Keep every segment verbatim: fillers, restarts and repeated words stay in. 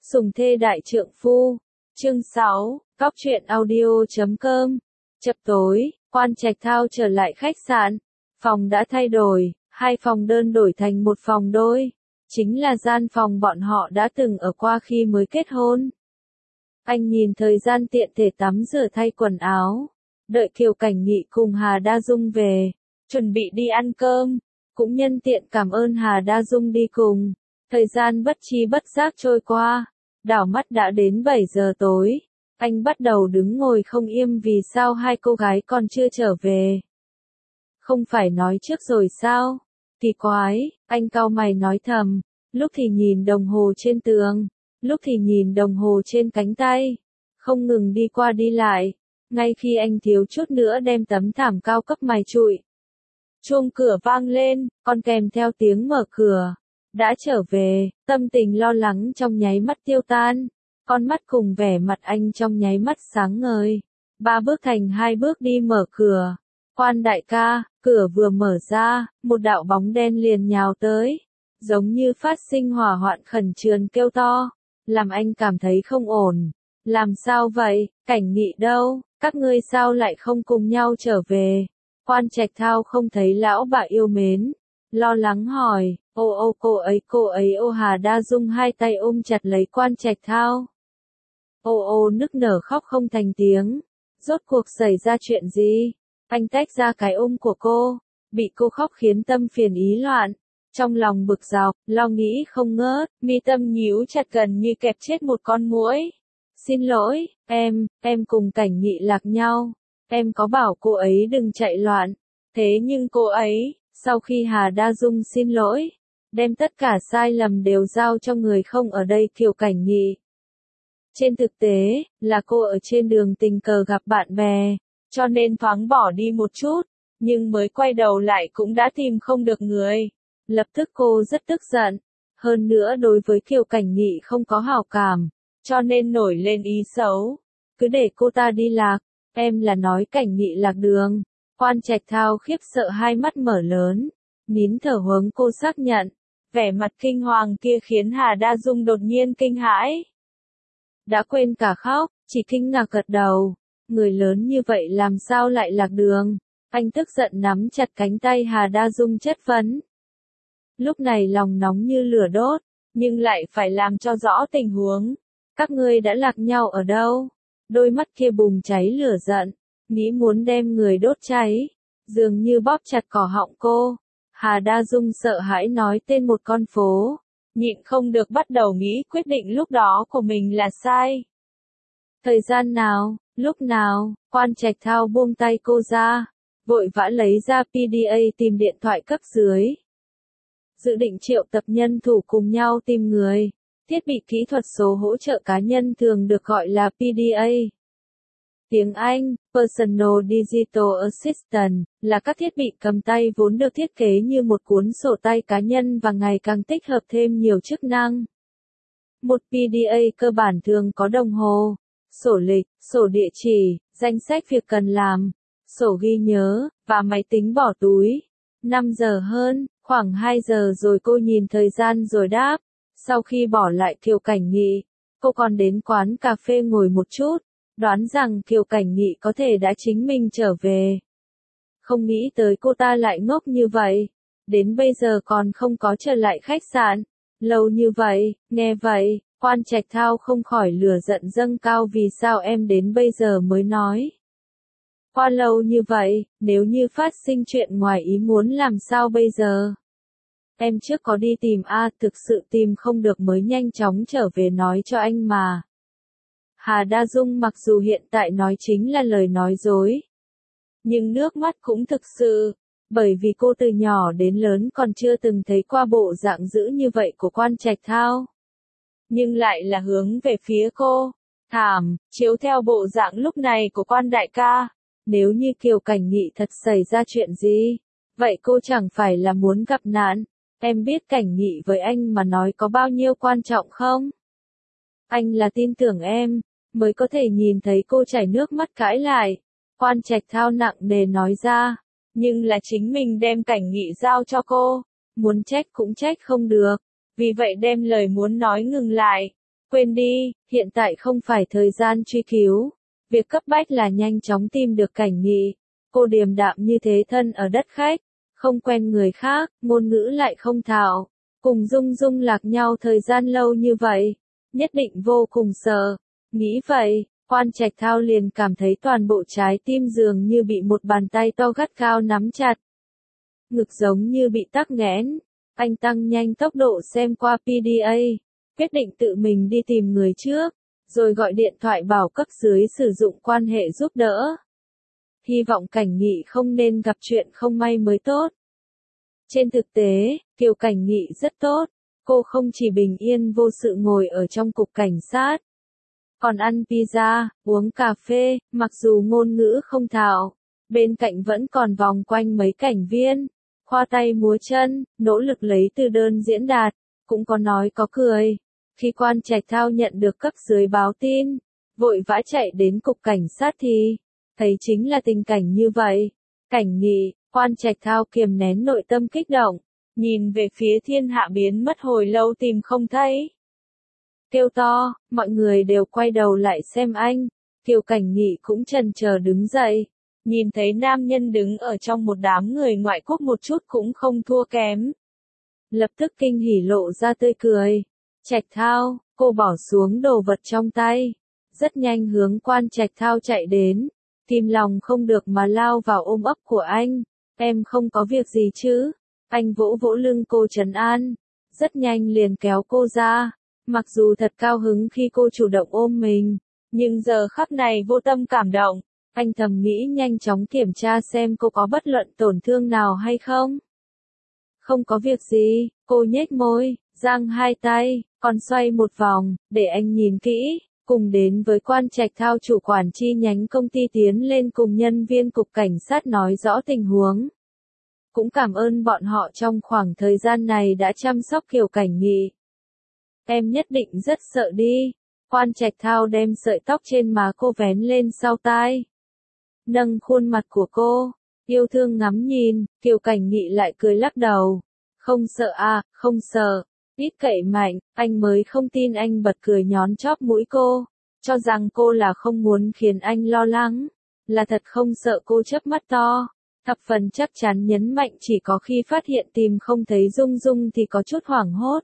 Sùng thê đại trượng phu. Chương sáu, Cóc truyện audio chấm com. Chập tối, Quan Trạch Thao trở lại khách sạn. Phòng đã thay đổi, hai phòng đơn đổi thành một phòng đôi. Chính là gian phòng bọn họ đã từng ở qua khi mới kết hôn. Anh nhìn thời gian tiện thể tắm rửa thay quần áo. Đợi Kiều Cảnh Nghị cùng Hà Đa Dung về. Chuẩn bị đi ăn cơm. Cũng nhân tiện cảm ơn Hà Đa Dung đi cùng. Thời gian bất chi bất giác trôi qua. Đảo mắt đã đến bảy giờ tối. Anh bắt đầu đứng ngồi không yên vì sao hai cô gái còn chưa trở về. Không phải nói trước rồi sao? Kỳ quái, anh cau mày nói thầm. Lúc thì nhìn đồng hồ trên tường. Lúc thì nhìn đồng hồ trên cánh tay. Không ngừng đi qua đi lại. Ngay khi anh thiếu chút nữa đem tấm thảm cao cấp mài trụi. Chuông cửa vang lên, còn kèm theo tiếng mở cửa. Đã trở về, tâm tình lo lắng trong nháy mắt tiêu tan. Con mắt cùng vẻ mặt anh trong nháy mắt sáng ngời. Ba bước thành hai bước đi mở cửa. Quan đại ca, cửa vừa mở ra, một đạo bóng đen liền nhào tới. Giống như phát sinh hỏa hoạn khẩn trương kêu to. Làm anh cảm thấy không ổn. Làm sao vậy, Cảnh Nghị đâu, các ngươi sao lại không cùng nhau trở về? Quan Trạch Thao không thấy lão bà yêu mến. Lo lắng hỏi, ô ô cô ấy cô ấy ô Hà Đa Dung hai tay ôm chặt lấy Quan Trạch Thao. Ô ô nức nở khóc không thành tiếng. Rốt cuộc xảy ra chuyện gì? Anh tách ra cái ôm của cô. Bị cô khóc khiến tâm phiền ý loạn. Trong lòng bực dọc, lo nghĩ không ngớt, mi tâm nhíu chặt gần như kẹp chết một con muỗi. Xin lỗi, em, em cùng Cảnh Nghị lạc nhau. Em có bảo cô ấy đừng chạy loạn. Thế nhưng cô ấy, sau khi Hà Đa Dung xin lỗi, đem tất cả sai lầm đều giao cho người không ở đây Kiều Cảnh Nghị. Trên thực tế, là cô ở trên đường tình cờ gặp bạn bè, cho nên thoáng bỏ đi một chút, nhưng mới quay đầu lại cũng đã tìm không được người. Lập tức cô rất tức giận, hơn nữa đối với Kiều Cảnh Nghị không có hảo cảm, cho nên nổi lên ý xấu. Cứ để cô ta đi lạc, em là nói Cảnh Nghị lạc đường. Quan Trạch Thao khiếp sợ hai mắt mở lớn, nín thở hướng cô xác nhận. Vẻ mặt kinh hoàng kia khiến Hà Đa Dung đột nhiên kinh hãi. Đã quên cả khóc, chỉ kinh ngạc gật đầu. Người lớn như vậy làm sao lại lạc đường? Anh tức giận nắm chặt cánh tay Hà Đa Dung chất vấn. Lúc này lòng nóng như lửa đốt, nhưng lại phải làm cho rõ tình huống. Các ngươi đã lạc nhau ở đâu? Đôi mắt kia bùng cháy lửa giận, nghĩ muốn đem người đốt cháy, dường như bóp chặt cỏ họng cô. Hà Đa Dung sợ hãi nói tên một con phố, nhịn không được bắt đầu nghĩ quyết định lúc đó của mình là sai. Thời gian nào, lúc nào, Quan Trạch Thao buông tay cô ra, vội vã lấy ra pê đê a tìm điện thoại cấp dưới. Dự định triệu tập nhân thủ cùng nhau tìm người. Thiết bị kỹ thuật số hỗ trợ cá nhân thường được gọi là pê đê a. Tiếng Anh, Personal Digital Assistant, là các thiết bị cầm tay vốn được thiết kế như một cuốn sổ tay cá nhân và ngày càng tích hợp thêm nhiều chức năng. Một pê đê a cơ bản thường có đồng hồ, sổ lịch, sổ địa chỉ, danh sách việc cần làm, sổ ghi nhớ, và máy tính bỏ túi. năm giờ hơn, khoảng hai giờ rồi cô nhìn thời gian rồi đáp. Sau khi bỏ lại Kiều Cảnh Nghị, cô còn đến quán cà phê ngồi một chút, đoán rằng Kiều Cảnh Nghị có thể đã chính mình trở về. Không nghĩ tới cô ta lại ngốc như vậy, đến bây giờ còn không có trở lại khách sạn. Lâu như vậy, nghe vậy, Quan Trạch Thao không khỏi lửa giận dâng cao vì sao em đến bây giờ mới nói. Qua lâu như vậy, nếu như phát sinh chuyện ngoài ý muốn làm sao bây giờ? Em trước có đi tìm a, thực sự tìm không được mới nhanh chóng trở về nói cho anh mà. Hà Đa Dung mặc dù hiện tại nói chính là lời nói dối, nhưng nước mắt cũng thực sự, bởi vì cô từ nhỏ đến lớn còn chưa từng thấy qua bộ dạng dữ như vậy của Quan Trạch Thao. Nhưng lại là hướng về phía cô. Thảm, chiếu theo bộ dạng lúc này của Quan đại ca, nếu như Kiều Cảnh Nghị thật xảy ra chuyện gì, vậy cô chẳng phải là muốn gặp nạn. Em biết Cảnh Nghị với anh mà nói có bao nhiêu quan trọng không? Anh là tin tưởng em, mới có thể nhìn thấy cô chảy nước mắt cãi lại. Quan Trạch Thao nặng nề nói ra, nhưng là chính mình đem Cảnh Nghị giao cho cô, muốn trách cũng trách không được, vì vậy đem lời muốn nói ngừng lại. Quên đi, hiện tại không phải thời gian truy cứu. Việc cấp bách là nhanh chóng tìm được Cảnh Nghị. Cô điềm đạm như thế thân ở đất khách, không quen người khác, ngôn ngữ lại không thạo. Cùng Dung Dung lạc nhau thời gian lâu như vậy, nhất định vô cùng sợ. Nghĩ vậy, Quan Trạch Thao liền cảm thấy toàn bộ trái tim dường như bị một bàn tay to gắt gao nắm chặt. Ngực giống như bị tắc nghẽn. Anh tăng nhanh tốc độ xem qua pê đê a, quyết định tự mình đi tìm người trước, rồi gọi điện thoại bảo cấp dưới sử dụng quan hệ giúp đỡ. Hy vọng Cảnh Nghị không nên gặp chuyện không may mới tốt. Trên thực tế, Kiều Cảnh Nghị rất tốt, cô không chỉ bình yên vô sự ngồi ở trong cục cảnh sát, còn ăn pizza, uống cà phê, mặc dù ngôn ngữ không thạo, bên cạnh vẫn còn vòng quanh mấy cảnh viên, khoa tay múa chân, nỗ lực lấy từ đơn diễn đạt, cũng có nói có cười. Khi Quan Trạch Thao nhận được cấp dưới báo tin, vội vã chạy đến cục cảnh sát thì, thấy chính là tình cảnh như vậy. Cảnh Nghị, Quan Trạch Thao kiềm nén nội tâm kích động, nhìn về phía thiên hạ biến mất hồi lâu tìm không thấy. Kêu to, mọi người đều quay đầu lại xem anh, Kiều Cảnh Nghị cũng chần chờ đứng dậy, nhìn thấy nam nhân đứng ở trong một đám người ngoại quốc một chút cũng không thua kém. Lập tức kinh hỉ lộ ra tươi cười. Trạch Thao, cô bỏ xuống đồ vật trong tay, rất nhanh hướng Quan Trạch Thao chạy đến, kìm lòng không được mà lao vào ôm ấp của anh. Em không có việc gì chứ? Anh vỗ vỗ lưng cô trấn an, rất nhanh liền kéo cô ra. Mặc dù thật cao hứng khi cô chủ động ôm mình, nhưng giờ khắc này vô tâm cảm động. Anh thầm nghĩ nhanh chóng kiểm tra xem cô có bất luận tổn thương nào hay không. Không có việc gì, cô nhếch môi, giang hai tay, còn xoay một vòng, để anh nhìn kỹ, cùng đến với Quan Trạch Thao chủ quản chi nhánh công ty tiến lên cùng nhân viên cục cảnh sát nói rõ tình huống. Cũng cảm ơn bọn họ trong khoảng thời gian này đã chăm sóc Kiều Cảnh Nghị. Em nhất định rất sợ đi. Quan Trạch Thao đem sợi tóc trên má cô vén lên sau tai, nâng khuôn mặt của cô, yêu thương ngắm nhìn. Kiều Cảnh Nghị lại cười lắc đầu. Không sợ à, không sợ. Ít cậy mạnh, anh mới không tin. Anh bật cười nhón chóp mũi cô, cho rằng cô là không muốn khiến anh lo lắng, là thật không sợ. Cô chớp mắt to, thập phần chắc chắn nhấn mạnh chỉ có khi phát hiện tìm không thấy Dung Dung thì có chút hoảng hốt.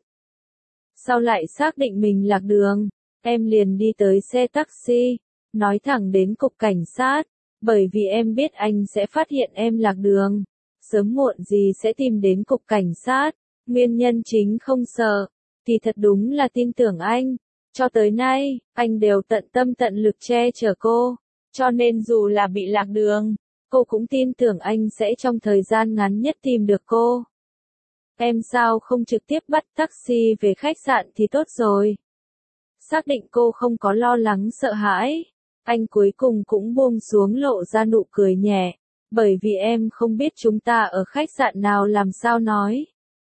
Sau lại xác định mình lạc đường, em liền đi tới xe taxi, nói thẳng đến cục cảnh sát, bởi vì em biết anh sẽ phát hiện em lạc đường, sớm muộn gì sẽ tìm đến cục cảnh sát. Nguyên nhân chính không sợ, thì thật đúng là tin tưởng anh. Cho tới nay, anh đều tận tâm tận lực che chở cô, cho nên dù là bị lạc đường, cô cũng tin tưởng anh sẽ trong thời gian ngắn nhất tìm được cô. Em sao không trực tiếp bắt taxi về khách sạn thì tốt rồi. Xác định cô không có lo lắng sợ hãi, anh cuối cùng cũng buông xuống lộ ra nụ cười nhẹ, bởi vì em không biết chúng ta ở khách sạn nào làm sao nói.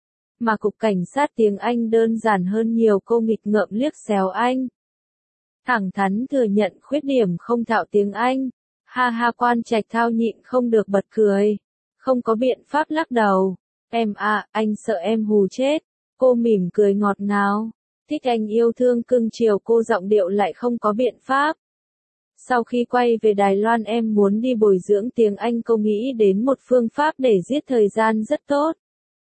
Mà cục cảnh sát tiếng Anh đơn giản hơn nhiều. Cô nghịch ngợm liếc xéo anh, thẳng thắn thừa nhận khuyết điểm không thạo tiếng Anh. Ha ha. Quan Trạch Thao nhịn không được bật cười, không có biện pháp lắc đầu. Em à, anh sợ em hù chết. Cô mỉm cười ngọt ngào, thích anh yêu thương cưng chiều cô, giọng điệu lại không có biện pháp. Sau khi quay về Đài Loan em muốn đi bồi dưỡng tiếng Anh. Cô nghĩ đến một phương pháp để giết thời gian rất tốt.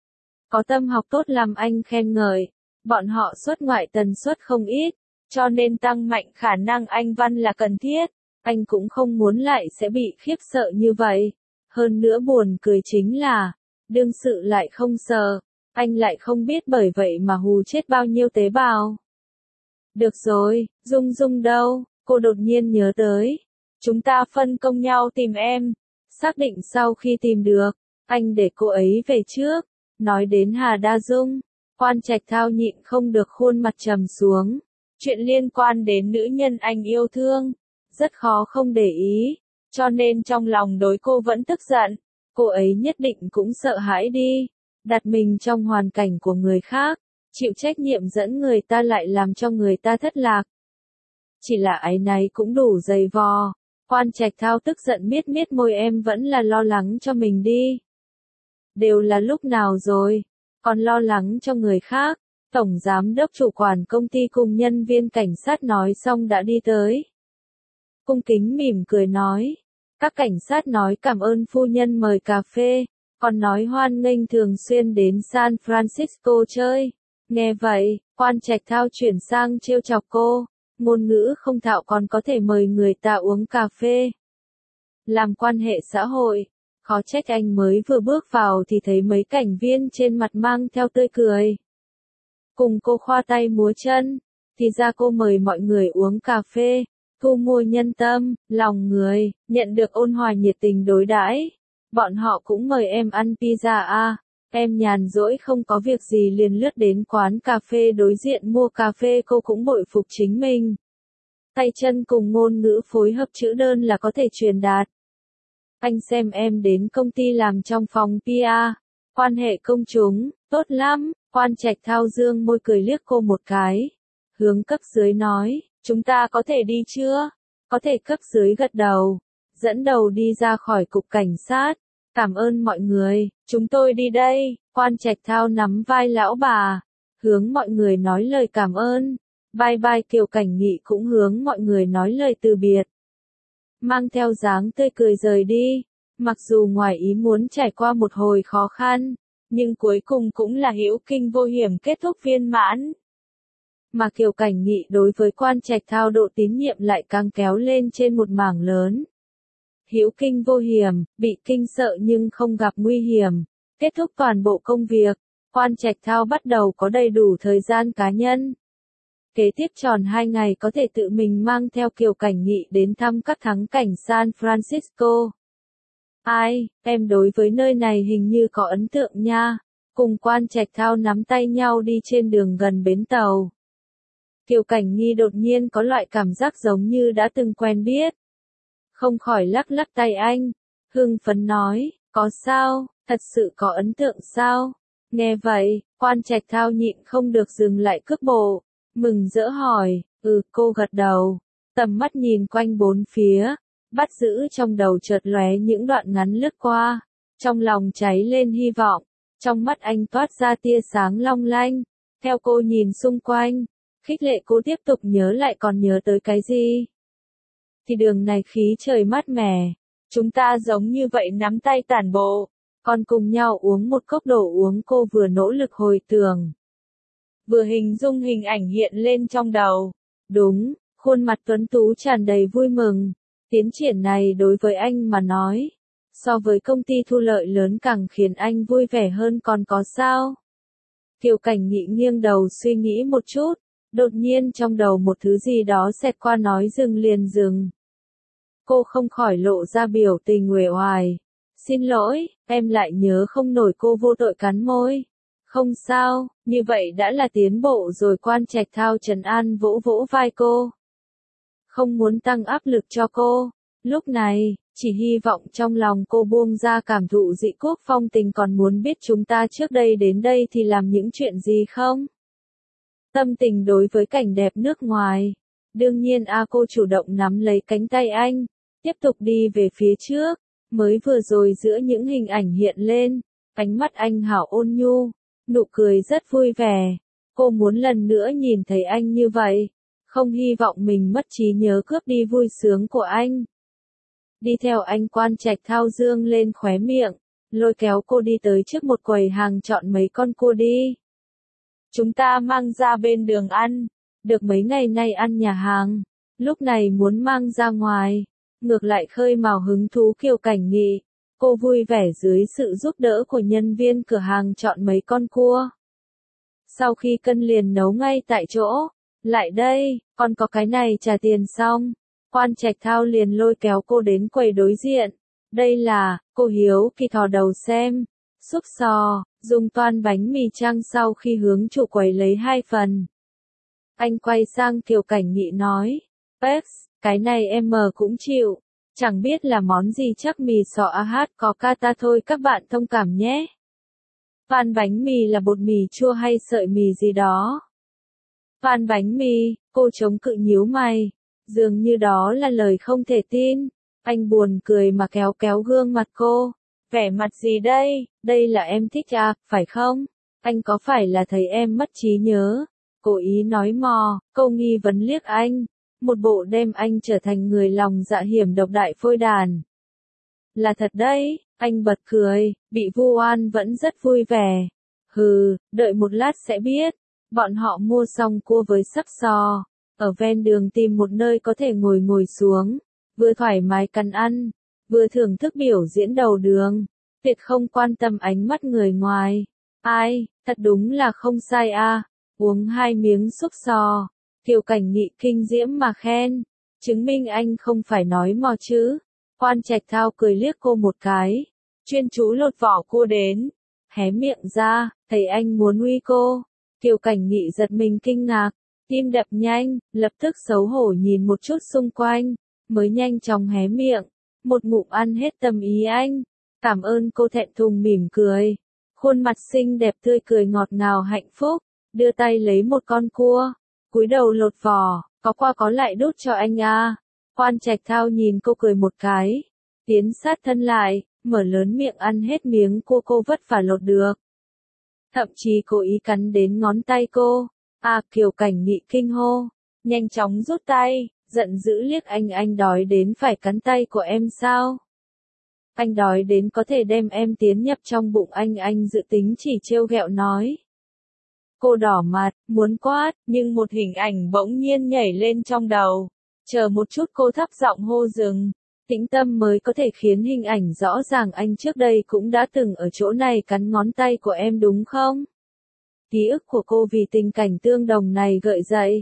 Có tâm học tốt làm anh khen ngợi, bọn họ xuất ngoại tần suất không ít, cho nên tăng mạnh khả năng Anh văn là cần thiết. Anh cũng không muốn lại sẽ bị khiếp sợ như vậy. Hơn nữa buồn cười chính là, đương sự lại không sợ, anh lại không biết bởi vậy mà hù chết bao nhiêu tế bào. Được rồi, Dung Dung đâu? Cô đột nhiên nhớ tới. Chúng ta phân công nhau tìm em. Xác định sau khi tìm được, anh để cô ấy về trước. Nói đến Hà Đa Dung, Quan Trạch Thao nhịn không được khuôn mặt trầm xuống. Chuyện liên quan đến nữ nhân anh yêu thương, rất khó không để ý, cho nên trong lòng đối cô vẫn tức giận. Cô ấy nhất định cũng sợ hãi đi, đặt mình trong hoàn cảnh của người khác, chịu trách nhiệm dẫn người ta lại làm cho người ta thất lạc. Chỉ là áy náy cũng đủ dày vò. Quan Trạch Thao tức giận miết miết môi. Em vẫn là lo lắng cho mình đi. Đều là lúc nào rồi, còn lo lắng cho người khác. Tổng giám đốc chủ quản công ty cùng nhân viên cảnh sát nói xong đã đi tới. Cung kính mỉm cười nói. Các cảnh sát nói cảm ơn phu nhân mời cà phê, còn nói hoan nghênh thường xuyên đến San Francisco chơi. Nghe vậy, Quan Trạch Thao chuyển sang trêu chọc cô, ngôn ngữ không thạo còn có thể mời người ta uống cà phê. Làm quan hệ xã hội, khó trách anh mới vừa bước vào thì thấy mấy cảnh viên trên mặt mang theo tươi cười. Cùng cô khoa tay múa chân, thì ra cô mời mọi người uống cà phê, thu mua nhân tâm, lòng người, nhận được ôn hòa nhiệt tình đối đãi. Bọn họ cũng mời em ăn pizza à, em nhàn rỗi không có việc gì liền lướt đến quán cà phê đối diện mua cà phê. Cô cũng bội phục chính mình. Tay chân cùng ngôn ngữ phối hợp chữ đơn là có thể truyền đạt. Anh xem em đến công ty làm trong phòng pê e, quan hệ công chúng, tốt lắm. Quan Trạch Thao dương môi cười liếc cô một cái. Hướng cấp dưới nói, chúng ta có thể đi chưa? Có thể. Cấp dưới gật đầu, dẫn đầu đi ra khỏi cục cảnh sát. Cảm ơn mọi người, chúng tôi đi đây. Quan Trạch Thao nắm vai lão bà, hướng mọi người nói lời cảm ơn. Bye bye. Kiều Cảnh Nghị cũng hướng mọi người nói lời từ biệt. Mang theo dáng tươi cười rời đi, mặc dù ngoài ý muốn trải qua một hồi khó khăn, nhưng cuối cùng cũng là hữu kinh vô hiểm kết thúc viên mãn. Mà Kiều Cảnh Nghị đối với Quan Trạch Thao độ tín nhiệm lại càng kéo lên trên một mảng lớn. Hữu kinh vô hiểm, bị kinh sợ nhưng không gặp nguy hiểm, kết thúc toàn bộ công việc, Quan Trạch Thao bắt đầu có đầy đủ thời gian cá nhân. Kế tiếp tròn hai ngày có thể tự mình mang theo Kiều Cảnh Nghị đến thăm các thắng cảnh San Francisco. Ai, em đối với nơi này hình như có ấn tượng nha. Cùng Quan Trạch Thao nắm tay nhau đi trên đường gần bến tàu. Kiều Cảnh Nghi đột nhiên có loại cảm giác giống như đã từng quen biết. Không khỏi lắc lắc tay anh, hưng phấn nói, có sao, thật sự có ấn tượng sao? Nghe vậy, Quan Trạch Thao nhịn không được dừng lại cước bộ, mừng rỡ hỏi, ừ. Cô gật đầu, tầm mắt nhìn quanh bốn phía, bắt giữ trong đầu chợt lóe những đoạn ngắn lướt qua, trong lòng cháy lên hy vọng, trong mắt anh toát ra tia sáng long lanh. Theo cô nhìn xung quanh, khích lệ cô tiếp tục nhớ lại còn nhớ tới cái gì. Thì đường này khí trời mát mẻ, chúng ta giống như vậy nắm tay tản bộ, còn cùng nhau uống một cốc đồ uống. Cô vừa nỗ lực hồi tưởng, vừa hình dung hình ảnh hiện lên trong đầu. Đúng, khuôn mặt tuấn tú tràn đầy vui mừng. Tiến triển này đối với anh mà nói, so với công ty thu lợi lớn càng khiến anh vui vẻ hơn còn có sao. Kiều Cảnh Nghị nghiêng đầu suy nghĩ một chút, đột nhiên trong đầu một thứ gì đó xẹt qua nói dừng liền dừng. Cô không khỏi lộ ra biểu tình uể oải. Xin lỗi, em lại nhớ không nổi. Cô vô tội cắn môi. Không sao, như vậy đã là tiến bộ rồi. Quan Trạch Thao trấn an vỗ vỗ vai cô. Không muốn tăng áp lực cho cô. Lúc này, chỉ hy vọng trong lòng cô buông ra cảm thụ dị quốc phong tình. Còn muốn biết chúng ta trước đây đến đây thì làm những chuyện gì không? Tâm tình đối với cảnh đẹp nước ngoài. Đương nhiên a. Cô chủ động nắm lấy cánh tay anh, tiếp tục đi về phía trước. Mới vừa rồi giữa những hình ảnh hiện lên, ánh mắt anh hảo ôn nhu, nụ cười rất vui vẻ. Cô muốn lần nữa nhìn thấy anh như vậy, không hy vọng mình mất trí nhớ cướp đi vui sướng của anh. Đi theo anh. Quan Trạch Thao dương lên khóe miệng, lôi kéo cô đi tới trước một quầy hàng chọn mấy con cua đi. Chúng ta mang ra bên đường ăn, được mấy ngày nay ăn nhà hàng, lúc này muốn mang ra ngoài, ngược lại khơi mào hứng thú. Kiều Cảnh Nghị, cô vui vẻ dưới sự giúp đỡ của nhân viên cửa hàng chọn mấy con cua. Sau khi cân liền nấu ngay tại chỗ. Lại đây, còn có cái này trả tiền xong. Quan Trạch Thao liền lôi kéo cô đến quầy đối diện. Đây là, cô hiếu kỳ thò đầu xem, xúc xò, dùng toan bánh mì trăng. Sau khi hướng chủ quầy lấy hai phần, anh quay sang Kiều Cảnh Nghị nói, Pex, cái này em mờ cũng chịu, chẳng biết là món gì, chắc mì sọ a hát có kata thôi, các bạn thông cảm nhé. Van bánh mì là bột mì chua hay sợi mì gì đó? Van bánh mì, cô chống cự nhíu mày, dường như đó là lời không thể tin. Anh buồn cười mà kéo kéo gương mặt cô. Vẻ mặt gì đây, đây là em thích à, phải không? Anh có phải là thấy em mất trí nhớ? Cố ý nói mò, câu nghi vấn liếc anh. Một bộ đem anh trở thành người lòng dạ hiểm độc đại phôi đàn. Là thật đấy, anh bật cười, bị vu oan vẫn rất vui vẻ. Hừ, đợi một lát sẽ biết. Bọn họ mua xong cua với sắc sò. Ở ven đường tìm một nơi có thể ngồi ngồi xuống. Vừa thoải mái cắn ăn, vừa thưởng thức biểu diễn đầu đường. Tuyệt không quan tâm ánh mắt người ngoài. Ai, thật đúng là không sai a. Uống hai miếng xúc sò. Kiều Cảnh Nghị kinh diễm mà khen. Chứng minh anh không phải nói mò chứ. Quan Trạch Thao cười liếc cô một cái. Chuyên chú lột vỏ cua đến. Hé miệng ra, thấy anh muốn uy cô. Kiều Cảnh Nghị giật mình kinh ngạc. Tim đập nhanh, lập tức xấu hổ nhìn một chút xung quanh. Mới nhanh chóng hé miệng. Một ngụm ăn hết tâm ý anh. Cảm ơn cô thẹn thùng mỉm cười. Khuôn mặt xinh đẹp tươi cười ngọt ngào hạnh phúc. Đưa tay lấy một con cua. Cúi đầu lột vỏ, có qua có lại đút cho anh à. Quan Trạch Thao nhìn cô cười một cái. Tiến sát thân lại, mở lớn miệng ăn hết miếng cua cô vất vả lột được. Thậm chí cố ý cắn đến ngón tay cô. À, Kiều Cảnh Nghị kinh hô. Nhanh chóng rút tay, giận dữ liếc anh. Anh đói đến phải cắn tay của em sao? Anh đói đến có thể đem em tiến nhập trong bụng anh. Anh dự tính chỉ trêu ghẹo nói. Cô đỏ mặt, muốn quát, nhưng một hình ảnh bỗng nhiên nhảy lên trong đầu. Chờ một chút, cô thấp giọng hô dừng. Tĩnh tâm mới có thể khiến hình ảnh rõ ràng. Anh trước đây cũng đã từng ở chỗ này cắn ngón tay của em đúng không? Ký ức của cô vì tình cảnh tương đồng này gợi dậy.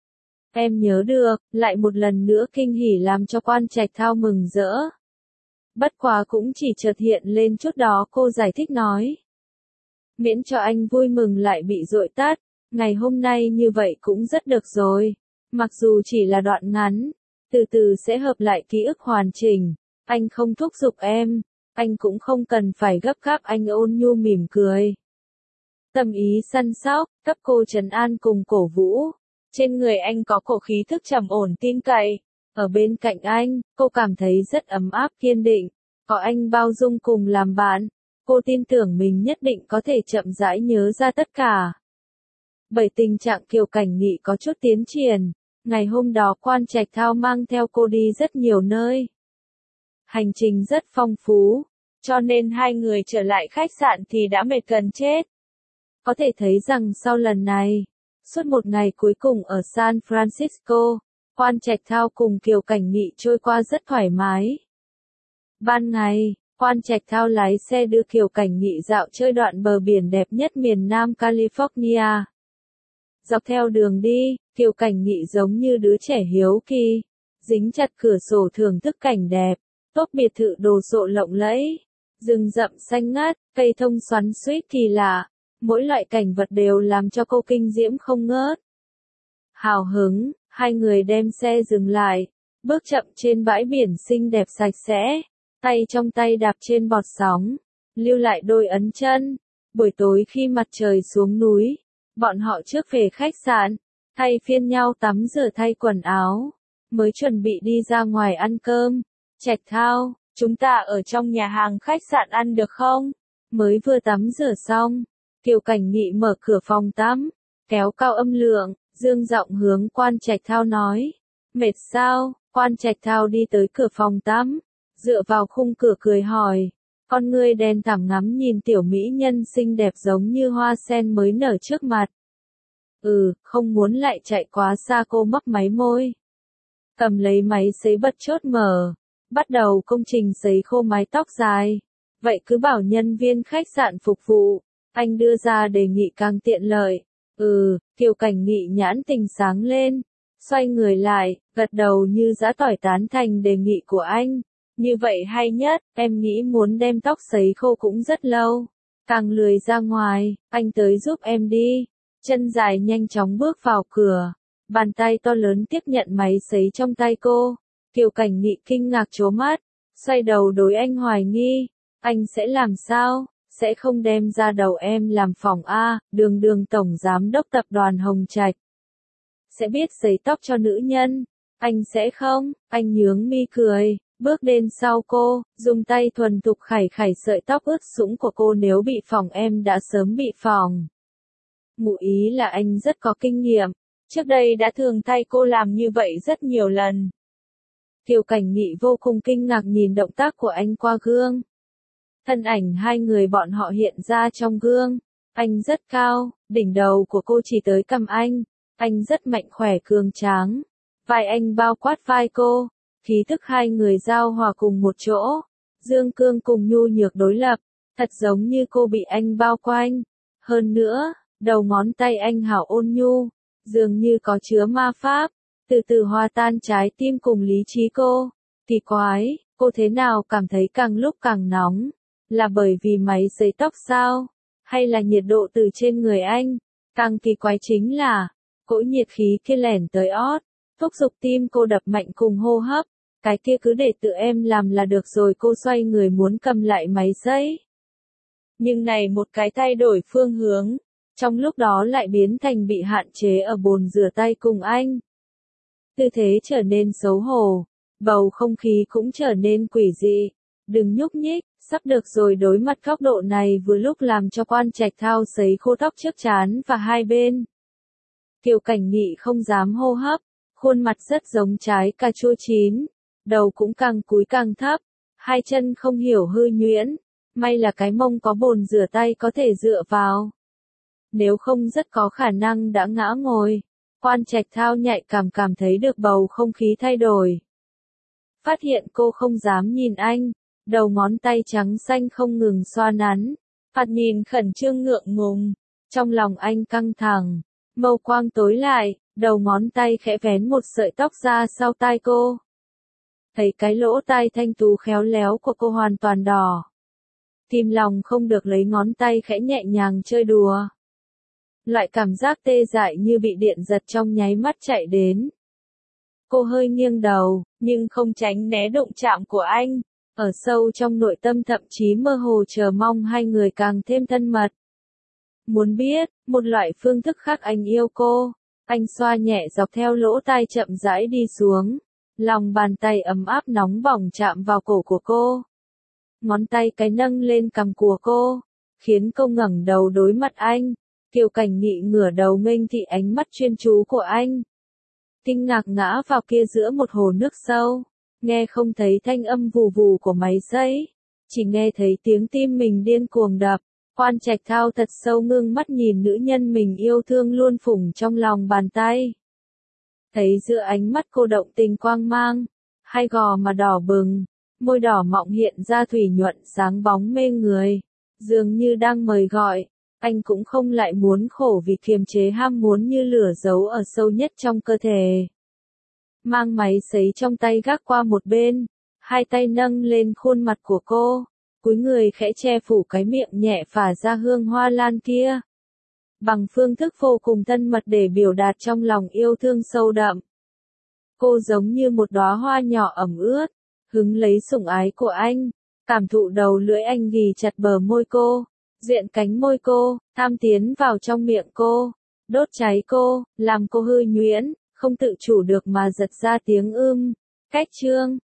Em nhớ được, lại một lần nữa kinh hỉ làm cho Quan Trạch Thao mừng rỡ. Bất quá cũng chỉ chợt hiện lên chút đó, cô giải thích nói. Miễn cho anh vui mừng lại bị dội tát, ngày hôm nay như vậy cũng rất được rồi. Mặc dù chỉ là đoạn ngắn, từ từ sẽ hợp lại ký ức hoàn chỉnh. Anh không thúc giục em, anh cũng không cần phải gấp gáp. Anh ôn nhu mỉm cười. Tâm ý săn sóc, cấp cô trấn an cùng cổ vũ. Trên người anh có cổ khí thức trầm ổn tin cậy. Ở bên cạnh anh, cô cảm thấy rất ấm áp kiên định. Có anh bao dung cùng làm bạn. Cô tin tưởng mình nhất định có thể chậm rãi nhớ ra tất cả. Bởi tình trạng Kiều Cảnh Nghị có chút tiến triển. Ngày hôm đó Quan Trạch Thao mang theo cô đi rất nhiều nơi. Hành trình rất phong phú. Cho nên hai người trở lại khách sạn thì đã mệt gần chết. Có thể thấy rằng sau lần này, suốt một ngày cuối cùng ở San Francisco, Quan Trạch Thao cùng Kiều Cảnh Nghị trôi qua rất thoải mái. Ban ngày, Quan Trạch Thao lái xe đưa Kiều Cảnh Nghị dạo chơi đoạn bờ biển đẹp nhất miền Nam California. Dọc theo đường đi, Kiều Cảnh Nghị giống như đứa trẻ hiếu kỳ, dính chặt cửa sổ thưởng thức cảnh đẹp, tốt biệt thự đồ sộ lộng lẫy, rừng rậm xanh ngát, cây thông xoắn xuýt kỳ lạ, mỗi loại cảnh vật đều làm cho cô kinh diễm không ngớt. Hào hứng, hai người đem xe dừng lại, bước chậm trên bãi biển xinh đẹp sạch sẽ. Tay trong tay đạp trên bọt sóng, lưu lại đôi ấn chân. Buổi tối khi mặt trời xuống núi, bọn họ trước về khách sạn, thay phiên nhau tắm rửa thay quần áo, mới chuẩn bị đi ra ngoài ăn cơm. Trạch Thao, chúng ta ở trong nhà hàng khách sạn ăn được không? Mới vừa tắm rửa xong, Kiều Cảnh Nghị mở cửa phòng tắm, kéo cao âm lượng, dương giọng hướng Quan Trạch Thao nói. Mệt sao? Quan Trạch Thao đi tới cửa phòng tắm. Dựa vào khung cửa cười hỏi, con ngươi đen thẳm ngắm nhìn tiểu mỹ nhân xinh đẹp giống như hoa sen mới nở trước mặt. Ừ, không muốn lại chạy quá xa. Cô mấp máy môi. Cầm lấy máy sấy bật chốt mở, bắt đầu công trình sấy khô mái tóc dài. Vậy cứ bảo nhân viên khách sạn phục vụ, anh đưa ra đề nghị càng tiện lợi. Ừ, Kiều Cảnh Nghị nhãn tình sáng lên, xoay người lại, gật đầu như giã tỏi tán thành đề nghị của anh. Như vậy hay nhất, em nghĩ muốn đem tóc sấy khô cũng rất lâu. Càng lười ra ngoài, anh tới giúp em đi. Chân dài nhanh chóng bước vào cửa. Bàn tay to lớn tiếp nhận máy sấy trong tay cô. Kiều Cảnh Nghị kinh ngạc trố mắt. Xoay đầu đối anh hoài nghi. Anh sẽ làm sao? Sẽ không đem ra đầu em làm phỏng A, đường đường tổng giám đốc tập đoàn Hồng Trạch. Sẽ biết sấy tóc cho nữ nhân. Anh sẽ không, anh nhướng mi cười. Bước đến sau cô, dùng tay thuần thục khải khải sợi tóc ướt sũng của cô. Nếu bị phỏng em đã sớm bị phỏng. ngụ ý là anh rất có kinh nghiệm, trước đây đã thường thay cô làm như vậy rất nhiều lần. Kiều Cảnh Nghị vô cùng kinh ngạc nhìn động tác của anh qua gương. Thân ảnh hai người bọn họ hiện ra trong gương. Anh rất cao, đỉnh đầu của cô chỉ tới cằm anh. Anh rất mạnh khỏe cường tráng. Vai anh bao quát vai cô. Khí thức hai người giao hòa cùng một chỗ. Dương cương cùng nhu nhược đối lập. Thật giống như cô bị anh bao quanh. Hơn nữa, đầu ngón tay anh hảo ôn nhu. Dường như có chứa ma pháp. Từ từ hòa tan trái tim cùng lý trí cô. Kỳ quái, cô thế nào cảm thấy càng lúc càng nóng? Là bởi vì máy sấy tóc sao? Hay là nhiệt độ từ trên người anh? Càng kỳ quái chính là, cỗ nhiệt khí kia lẻn tới ót, thúc giục tim cô đập mạnh cùng hô hấp. Cái kia cứ để tự em làm là được rồi, cô xoay người muốn cầm lại máy sấy. Nhưng này một cái thay đổi phương hướng, trong lúc đó lại biến thành bị hạn chế ở bồn rửa tay cùng anh. Tư thế trở nên xấu hổ, bầu không khí cũng trở nên quỷ dị. Đừng nhúc nhích, sắp được rồi. Đối mặt góc độ này vừa lúc làm cho Quan Trạch Thao sấy khô tóc trước trán và hai bên. Kiều Cảnh Nghị không dám hô hấp, khuôn mặt rất giống trái cà chua chín, đầu cũng càng cúi càng thấp, hai chân không hiểu hư nhuyễn, may là cái mông có bồn rửa tay có thể dựa vào. Nếu không rất có khả năng đã ngã ngồi. Quan Trạch Thao nhạy cảm cảm thấy được bầu không khí thay đổi. Phát hiện cô không dám nhìn anh, đầu ngón tay trắng xanh không ngừng xoa nắn, phạt nhìn khẩn trương ngượng ngùng, trong lòng anh căng thẳng, mâu quang tối lại, đầu ngón tay khẽ vén một sợi tóc ra sau tai cô. Thấy cái lỗ tai thanh tú khéo léo của cô hoàn toàn đỏ. Tim lòng không được lấy ngón tay khẽ nhẹ nhàng chơi đùa. Loại cảm giác tê dại như bị điện giật trong nháy mắt chạy đến. Cô hơi nghiêng đầu, nhưng không tránh né đụng chạm của anh. Ở sâu trong nội tâm thậm chí mơ hồ chờ mong hai người càng thêm thân mật. Muốn biết, một loại phương thức khác anh yêu cô. Anh xoa nhẹ dọc theo lỗ tai chậm rãi đi xuống. Lòng bàn tay ấm áp nóng bỏng chạm vào cổ của cô. Ngón tay cái nâng lên cằm của cô, khiến cô ngẩng đầu đối mặt anh. Kiều Cảnh Nghị ngửa đầu nghênh thị ánh mắt chuyên chú của anh. Kinh ngạc ngã vào kia giữa một hồ nước sâu, nghe không thấy thanh âm vù vù của máy sấy, chỉ nghe thấy tiếng tim mình điên cuồng đập. Quan Trạch Thao thật sâu ngưng mắt nhìn nữ nhân mình yêu thương luôn phủng trong lòng bàn tay. Thấy giữa ánh mắt cô động tình quang mang, hai gò mà đỏ bừng, môi đỏ mọng hiện ra thủy nhuận sáng bóng mê người, dường như đang mời gọi. Anh cũng không lại muốn khổ vì kiềm chế ham muốn như lửa giấu ở sâu nhất trong cơ thể. Mang máy sấy trong tay gác qua một bên, hai tay nâng lên khuôn mặt của cô, cúi người khẽ che phủ cái miệng nhẹ phả ra hương hoa lan kia. Bằng phương thức vô cùng thân mật để biểu đạt trong lòng yêu thương sâu đậm. Cô giống như một đóa hoa nhỏ ẩm ướt, hứng lấy sủng ái của anh, cảm thụ đầu lưỡi anh ghì chặt bờ môi cô. Diện cánh môi cô, tham tiến vào trong miệng cô, đốt cháy cô, làm cô hư nhuyễn, không tự chủ được mà giật ra tiếng ưm. Cách chương